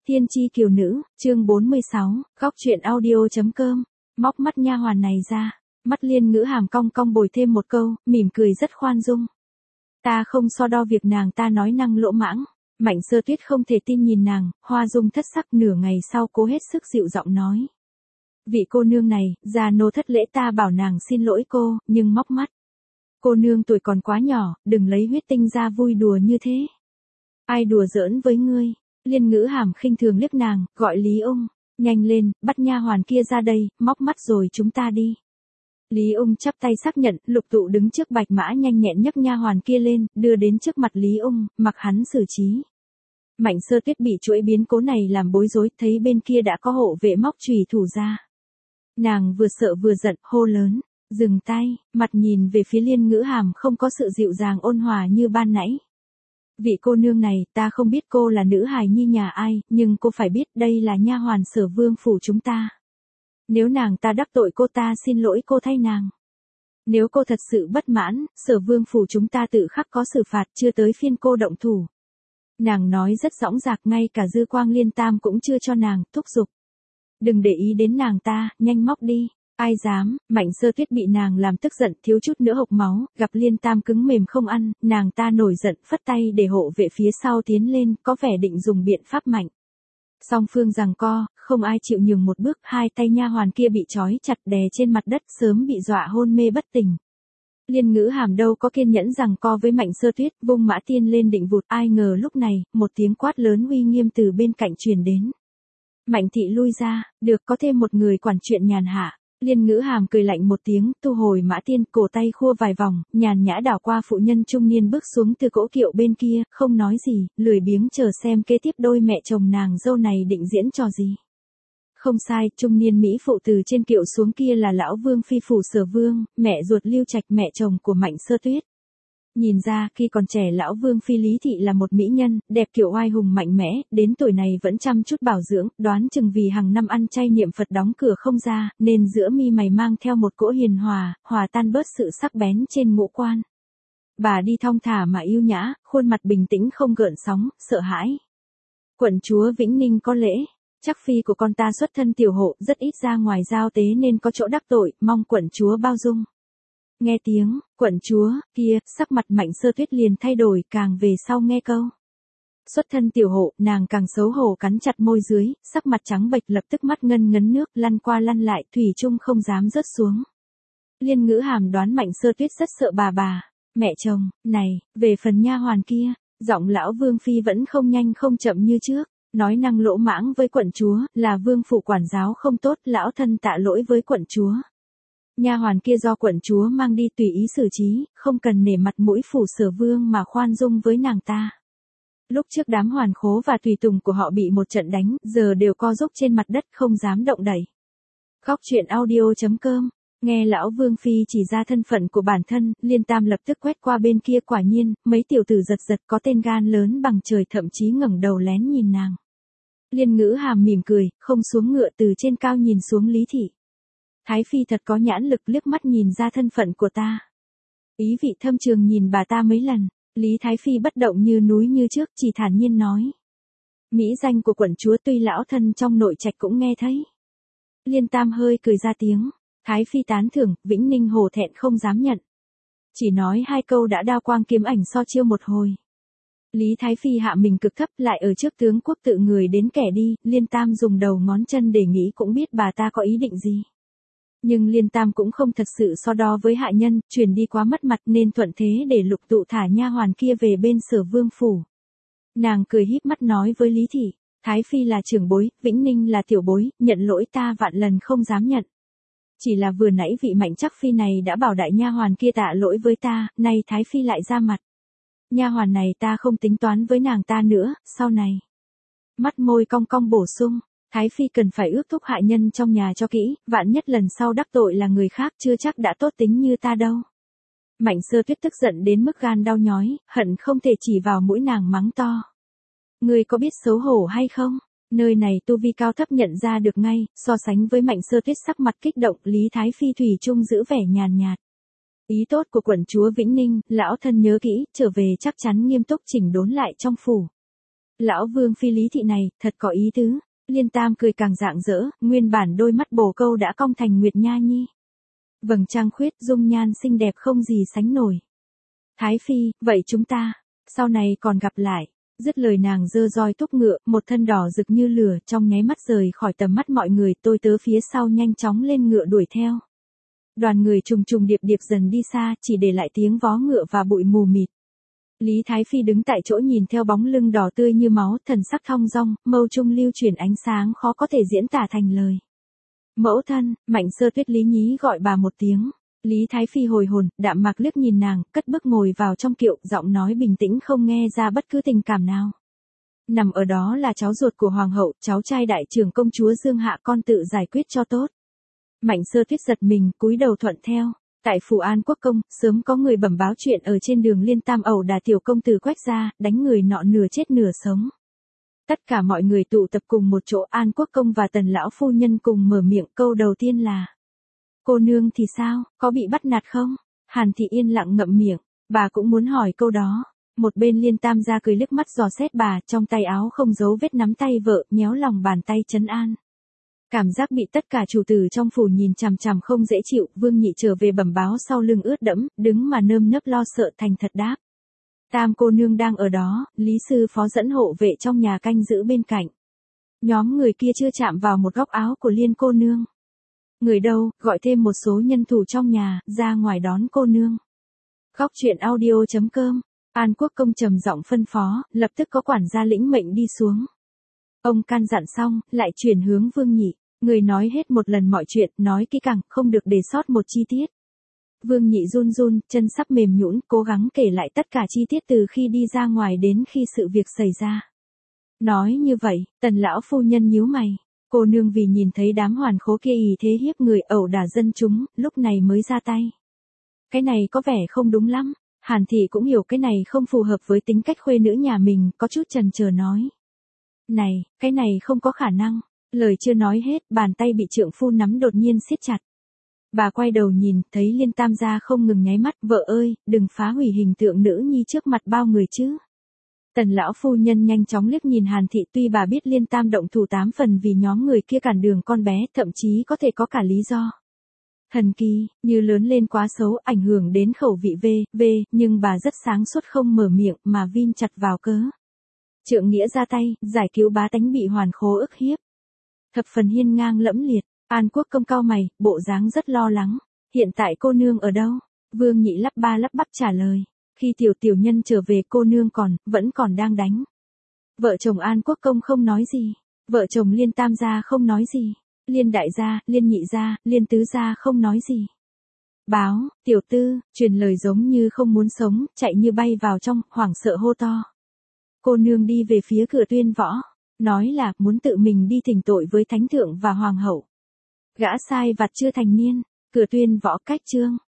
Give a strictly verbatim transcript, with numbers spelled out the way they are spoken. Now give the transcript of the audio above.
Tiên tri kiều nữ, chương bốn mươi sáu, góc truyện audio.com, móc mắt nha hoàn này ra, mắt Liên Ngữ Hàm cong cong bồi thêm một câu, mỉm cười rất khoan dung. Ta không so đo việc nàng ta nói năng lỗ mãng. Mạnh Sơ Tuyết không thể tin nhìn nàng, hoa dung thất sắc, nửa ngày sau cố hết sức dịu giọng nói. Vị cô nương này, già nô thất lễ, ta bảo nàng xin lỗi cô, nhưng móc mắt. Cô nương tuổi còn quá nhỏ, đừng lấy huyết tinh ra vui đùa như thế. Ai đùa giỡn với ngươi? Liên Ngữ Hàm khinh thường liếc nàng, gọi Lý Ung, nhanh lên, bắt nha hoàn kia ra đây, móc mắt rồi chúng ta đi. Lý Ung chắp tay xác nhận, Lục Tụ đứng trước bạch mã nhanh nhẹn nhấc nha hoàn kia lên, đưa đến trước mặt Lý Ung, mặc hắn xử trí. Mạnh Sơ Tuyết bị chuỗi biến cố này làm bối rối, thấy bên kia đã có hộ vệ móc chùy thủ ra. Nàng vừa sợ vừa giận, hô lớn, dừng tay, mặt nhìn về phía Liên Ngữ Hàm không có sự dịu dàng ôn hòa như ban nãy. Vị cô nương này, ta không biết cô là nữ hài nhi nhà ai, nhưng cô phải biết đây là nha hoàn Sở Vương phủ chúng ta. Nếu nàng ta đắc tội cô, ta xin lỗi cô thay nàng. Nếu cô thật sự bất mãn, Sở Vương phủ chúng ta tự khắc có xử phạt, chưa tới phiên cô động thủ. Nàng nói rất dõng dạc, ngay cả Dư Quang Liên Tam cũng chưa cho nàng, thúc giục. Đừng để ý đến nàng ta, nhanh móc đi. Ai dám? Mạnh Sơ Tuyết bị nàng làm tức giận, thiếu chút nữa hộc máu, gặp Liên Tam cứng mềm không ăn, nàng ta nổi giận, phất tay để hộ vệ phía sau tiến lên, có vẻ định dùng biện pháp mạnh. Song phương giằng co, không ai chịu nhường một bước, hai tay nha hoàn kia bị trói chặt đè trên mặt đất, sớm bị dọa hôn mê bất tỉnh. Liên Ngữ Hàm đâu có kiên nhẫn giằng co với Mạnh Sơ Tuyết, vung mã tiên lên định vụt, ai ngờ lúc này, một tiếng quát lớn uy nghiêm từ bên cạnh truyền đến. Mạnh thị lui ra, được, có thêm một người quản chuyện nhàn hạ. Liên Ngữ Hàm cười lạnh một tiếng, thu hồi mã tiên, cổ tay khua vài vòng, nhàn nhã đảo qua phụ nhân trung niên bước xuống từ cỗ kiệu bên kia, không nói gì, lười biếng chờ xem kế tiếp đôi mẹ chồng nàng dâu này định diễn trò gì. Không sai, trung niên mỹ phụ từ trên kiệu xuống kia là lão Vương phi phủ Sở Vương, mẹ ruột Lưu Trạch, mẹ chồng của Mạnh Sơ Tuyết. Nhìn ra, khi còn trẻ lão Vương phi Lý thị là một mỹ nhân, đẹp kiểu oai hùng mạnh mẽ, đến tuổi này vẫn chăm chút bảo dưỡng, đoán chừng vì hàng năm ăn chay niệm Phật đóng cửa không ra, nên giữa mi mày mang theo một cỗ hiền hòa, hòa tan bớt sự sắc bén trên ngũ quan. Bà đi thong thả mà yêu nhã, khuôn mặt bình tĩnh không gợn sóng, sợ hãi. Quận chúa Vĩnh Ninh có lễ, chắc phi của con ta xuất thân tiểu hộ, rất ít ra ngoài giao tế nên có chỗ đắc tội, mong quận chúa bao dung. Nghe tiếng, quận chúa, kia, sắc mặt Mạnh Sơ Tuyết liền thay đổi, càng về sau nghe câu. Xuất thân tiểu hộ, nàng càng xấu hổ cắn chặt môi dưới, sắc mặt trắng bệch, lập tức mắt ngân ngấn nước, lăn qua lăn lại, thủy chung không dám rớt xuống. Liên Ngữ Hàm đoán Mạnh Sơ Tuyết rất sợ bà bà, mẹ chồng, này, về phần nha hoàn kia, giọng lão Vương phi vẫn không nhanh không chậm như trước, nói năng lỗ mãng với quận chúa, là vương phủ quản giáo không tốt, lão thân tạ lỗi với quận chúa. Nha hoàn kia do quận chúa mang đi tùy ý xử trí, không cần nể mặt mũi phủ Sở Vương mà khoan dung với nàng ta. Lúc trước đám hoàn khố và tùy tùng của họ bị một trận đánh, giờ đều co rúc trên mặt đất không dám động đẩy. Góc truyện audio.com, nghe lão Vương phi chỉ ra thân phận của bản thân, Liên Tam lập tức quét qua bên kia, quả nhiên, mấy tiểu tử giật giật có tên gan lớn bằng trời thậm chí ngẩng đầu lén nhìn nàng. Liên Ngữ Hàm mỉm cười, không xuống ngựa từ trên cao nhìn xuống Lý thị. Thái phi thật có nhãn lực, liếc mắt nhìn ra thân phận của ta. Ý vị thâm trường nhìn bà ta mấy lần, Lý Thái phi bất động như núi như trước, chỉ thản nhiên nói. Mỹ danh của quận chúa tuy lão thân trong nội trạch cũng nghe thấy. Liên Tam hơi cười ra tiếng, Thái phi tán thưởng, Vĩnh Ninh hổ thẹn không dám nhận. Chỉ nói hai câu đã đao quang kiếm ảnh so chiêu một hồi. Lý Thái phi hạ mình cực thấp, lại ở trước tướng quốc tự người đến kẻ đi, Liên Tam dùng đầu ngón chân để nghĩ cũng biết bà ta có ý định gì. Nhưng Liên Tam cũng không thật sự so đo với hạ nhân, truyền đi quá mất mặt nên thuận thế để Lục Tụ thả nha hoàn kia về bên Sở Vương phủ. Nàng cười híp mắt nói với Lý thị, Thái phi là trưởng bối, Vĩnh Ninh là tiểu bối, nhận lỗi ta vạn lần không dám nhận. Chỉ là vừa nãy vị Mạnh chắc phi này đã bảo đại nha hoàn kia tạ lỗi với ta, nay Thái phi lại ra mặt. Nha hoàn này ta không tính toán với nàng ta nữa, sau này. Mắt môi cong cong bổ sung. Thái phi cần phải ước thúc hạ nhân trong nhà cho kỹ, vạn nhất lần sau đắc tội là người khác chưa chắc đã tốt tính như ta đâu. Mạnh Sơ Tuyết tức giận đến mức gan đau nhói, hận không thể chỉ vào mũi nàng mắng to. Ngươi có biết xấu hổ hay không? Nơi này tu vi cao thấp nhận ra được ngay, so sánh với Mạnh Sơ Tuyết sắc mặt kích động, Lý Thái phi thủy chung giữ vẻ nhàn nhạt. Ý tốt của quận chúa Vĩnh Ninh, lão thân nhớ kỹ, trở về chắc chắn nghiêm túc chỉnh đốn lại trong phủ. Lão Vương Phi Lý Thị này, thật có ý tứ. Liên Tam cười càng rạng rỡ, nguyên bản đôi mắt bồ câu đã cong thành Nguyệt Nha Nhi. Vầng trăng khuyết dung nhan xinh đẹp không gì sánh nổi. Thái Phi, vậy chúng ta, sau này còn gặp lại. Dứt lời nàng giơ roi thúc ngựa, một thân đỏ rực như lửa, trong nháy mắt rời khỏi tầm mắt mọi người, tôi tớ phía sau nhanh chóng lên ngựa đuổi theo. Đoàn người trùng trùng điệp điệp dần đi xa, chỉ để lại tiếng vó ngựa và bụi mù mịt. Lý Thái Phi đứng tại chỗ nhìn theo bóng lưng đỏ tươi như máu, thần sắc thong dong, mâu trung lưu chuyển ánh sáng khó có thể diễn tả thành lời. Mẫu thân, Mạnh Sơ Tuyết Lý Nhí gọi bà một tiếng. Lý Thái Phi hồi hồn, đạm mạc liếc nhìn nàng, cất bước ngồi vào trong kiệu, giọng nói bình tĩnh không nghe ra bất cứ tình cảm nào. Nằm ở đó là cháu ruột của hoàng hậu, cháu trai đại trưởng công chúa Dương Hạ, con tự giải quyết cho tốt. Mạnh Sơ Tuyết giật mình, cúi đầu thuận theo. Tại phủ An Quốc công, sớm có người bẩm báo chuyện ở trên đường Liên Tam ẩu đả tiểu công tử Quách gia, đánh người nọ nửa chết nửa sống. Tất cả mọi người tụ tập cùng một chỗ, An Quốc công và Tần lão phu nhân cùng mở miệng, câu đầu tiên là: cô nương thì sao, có bị bắt nạt không? Hàn Thị yên lặng ngậm miệng, bà cũng muốn hỏi câu đó. Một bên Liên Tam gia cười liếc mắt dò xét bà, trong tay áo không giấu vết nắm tay vợ, nhéo lòng bàn tay trấn an. Cảm giác bị tất cả chủ tử trong phủ nhìn chằm chằm không dễ chịu, Vương Nhị trở về bẩm báo sau lưng ướt đẫm, đứng mà nơm nớp lo sợ, thành thật đáp: Tam cô nương đang ở đó, Lý sư phó dẫn hộ vệ trong nhà canh giữ bên cạnh. Nhóm người kia chưa chạm vào một góc áo của Liên cô nương. Người đâu, gọi thêm một số nhân thủ trong nhà, ra ngoài đón cô nương. Góc truyện audio chấm com, An Quốc công trầm giọng phân phó, lập tức có quản gia lĩnh mệnh đi xuống. Ông can dặn xong, lại chuyển hướng Vương Nhị, người nói hết một lần mọi chuyện, nói kỹ càng, không được để sót một chi tiết. Vương Nhị run run, chân sắp mềm nhũn, cố gắng kể lại tất cả chi tiết từ khi đi ra ngoài đến khi sự việc xảy ra. Nói như vậy, Tần lão phu nhân nhíu mày. Cô nương vì nhìn thấy đám hoàn khố kia ỷ thế hiếp người ẩu đả dân chúng, lúc này mới ra tay. Cái này có vẻ không đúng lắm. Hàn Thị cũng hiểu cái này không phù hợp với tính cách khuê nữ nhà mình, có chút chần chờ nói: Này, cái này không có khả năng. Lời chưa nói hết, bàn tay bị trượng phu nắm đột nhiên siết chặt. Bà quay đầu nhìn, thấy Liên Tam gia không ngừng nháy mắt, vợ ơi, đừng phá hủy hình tượng nữ nhi trước mặt bao người chứ. Tần lão phu nhân nhanh chóng liếc nhìn Hàn Thị, tuy bà biết Liên Tam động thủ tám phần vì nhóm người kia cản đường con bé, thậm chí có thể có cả lý do thần kỳ, như lớn lên quá xấu, ảnh hưởng đến khẩu vị v, v, nhưng bà rất sáng suốt không mở miệng mà vin chặt vào cớ. Trượng nghĩa ra tay, giải cứu bá tánh bị hoàn khố ức hiếp. Thập phần hiên ngang lẫm liệt, An Quốc công cau mày, bộ dáng rất lo lắng. Hiện tại cô nương ở đâu? Vương Nhị lắp ba lắp bắp trả lời. Khi tiểu tiểu nhân trở về cô nương còn, vẫn còn đang đánh. Vợ chồng An Quốc công không nói gì. Vợ chồng Liên Tam gia không nói gì. Liên đại gia, Liên nhị gia, Liên tứ gia không nói gì. Báo, tiểu tư, truyền lời giống như không muốn sống, chạy như bay vào trong, hoảng sợ hô to. Cô nương đi về phía cửa Tuyên Võ, nói là muốn tự mình đi thỉnh tội với thánh thượng và hoàng hậu. Gã sai vặt chưa thành niên, cửa Tuyên Võ cách chương.